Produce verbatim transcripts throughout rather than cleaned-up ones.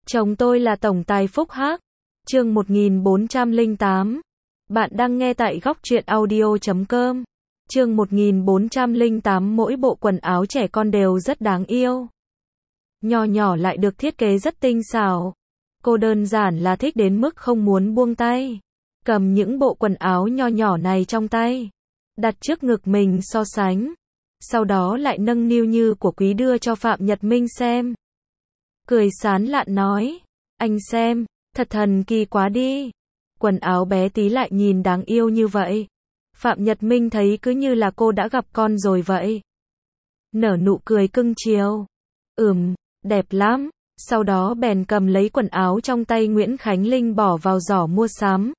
Chồng tôi là tổng tài Phúc Hắc. Chương một nghìn bốn trăm lẻ tám. Bạn đang nghe tại góc truyện audio chấm com. Chương một nghìn bốn trăm lẻ tám. Mỗi bộ quần áo trẻ con đều rất đáng yêu. Nho nhỏ lại được thiết kế rất tinh xảo. Cô đơn giản là thích đến mức không muốn buông tay. Cầm những bộ quần áo nho nhỏ này trong tay, đặt trước ngực mình so sánh. Sau đó lại nâng niu như của quý đưa cho Phạm Nhật Minh xem. Cười sán lạn nói, anh xem, thật thần kỳ quá đi. Quần áo bé tí lại nhìn đáng yêu như vậy. Phạm Nhật Minh thấy cứ như là cô đã gặp con rồi vậy. Nở nụ cười cưng chiều. Ừm, đẹp lắm. Sau đó bèn cầm lấy quần áo trong tay Nguyễn Khánh Linh bỏ vào giỏ mua sắm.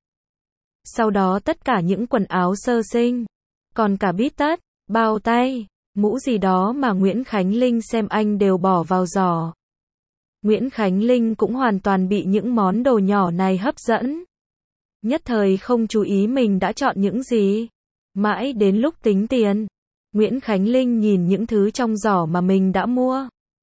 Sau đó tất cả những quần áo sơ sinh, còn cả bít tất, bao tay, mũ gì đó mà Nguyễn Khánh Linh xem anh đều bỏ vào giỏ. Nguyễn Khánh Linh cũng hoàn toàn bị những món đồ nhỏ này hấp dẫn. Nhất thời không chú ý mình đã chọn những gì. Mãi đến lúc tính tiền, Nguyễn Khánh Linh nhìn những thứ trong giỏ mà mình đã mua.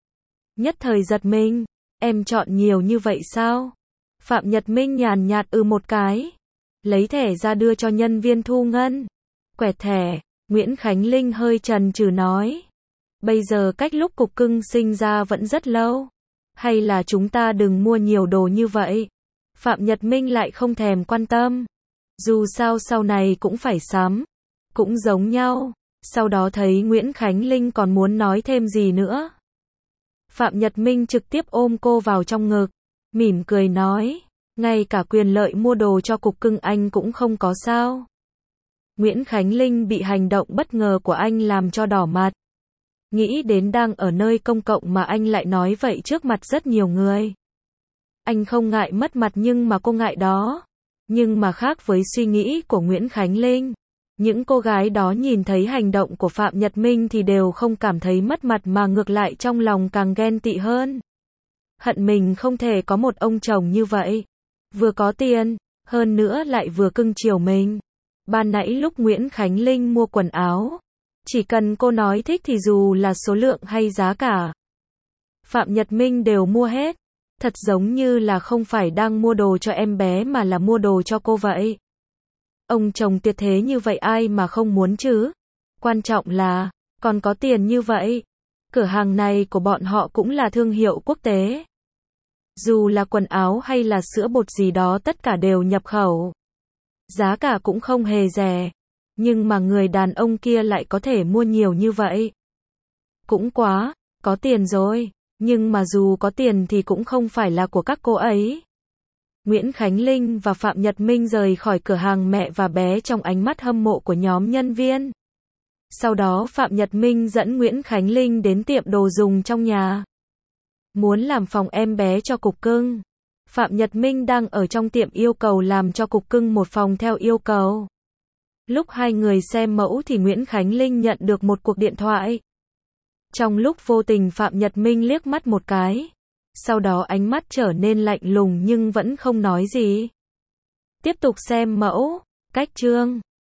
Nhất thời giật mình, em chọn nhiều như vậy sao? Phạm Nhật Minh nhàn nhạt ừ một cái, lấy thẻ ra đưa cho nhân viên thu ngân. Quẹt thẻ, Nguyễn Khánh Linh hơi chần chừ nói. Bây giờ cách lúc cục cưng sinh ra vẫn rất lâu. Hay là chúng ta đừng mua nhiều đồ như vậy? Phạm Nhật Minh lại không thèm quan tâm. Dù sao sau này cũng phải sắm. Cũng giống nhau. Sau đó thấy Nguyễn Khánh Linh còn muốn nói thêm gì nữa. Phạm Nhật Minh trực tiếp ôm cô vào trong ngực. Mỉm cười nói. Ngay cả quyền lợi mua đồ cho cục cưng anh cũng không có sao? Nguyễn Khánh Linh bị hành động bất ngờ của anh làm cho đỏ mặt. Nghĩ đến đang ở nơi công cộng mà anh lại nói vậy trước mặt rất nhiều người. Anh không ngại mất mặt nhưng mà cô ngại đó. Nhưng mà khác với suy nghĩ của Nguyễn Khánh Linh, những cô gái đó nhìn thấy hành động của Phạm Nhật Minh thì đều không cảm thấy mất mặt mà ngược lại trong lòng càng ghen tị hơn. Hận mình không thể có một ông chồng như vậy. Vừa có tiền, hơn nữa lại vừa cưng chiều mình. Ban nãy lúc Nguyễn Khánh Linh mua quần áo, chỉ cần cô nói thích thì dù là số lượng hay giá cả, Phạm Nhật Minh đều mua hết. Thật giống như là không phải đang mua đồ cho em bé mà là mua đồ cho cô vậy. Ông chồng tuyệt thế như vậy ai mà không muốn chứ? Quan trọng là, còn có tiền như vậy. Cửa hàng này của bọn họ cũng là thương hiệu quốc tế. Dù là quần áo hay là sữa bột gì đó tất cả đều nhập khẩu. Giá cả cũng không hề rẻ. Nhưng mà người đàn ông kia lại có thể mua nhiều như vậy. Cũng quá, có tiền rồi. Nhưng mà dù có tiền thì cũng không phải là của các cô ấy. Nguyễn Khánh Linh và Phạm Nhật Minh rời khỏi cửa hàng mẹ và bé trong ánh mắt hâm mộ của nhóm nhân viên. Sau đó Phạm Nhật Minh dẫn Nguyễn Khánh Linh đến tiệm đồ dùng trong nhà. Muốn làm phòng em bé cho cục cưng. Phạm Nhật Minh đang ở trong tiệm yêu cầu làm cho cục cưng một phòng theo yêu cầu. Lúc hai người xem mẫu thì Nguyễn Khánh Linh nhận được một cuộc điện thoại. Trong lúc vô tình Phạm Nhật Minh liếc mắt một cái. Sau đó ánh mắt trở nên lạnh lùng nhưng vẫn không nói gì. Tiếp tục xem mẫu. Cách chương.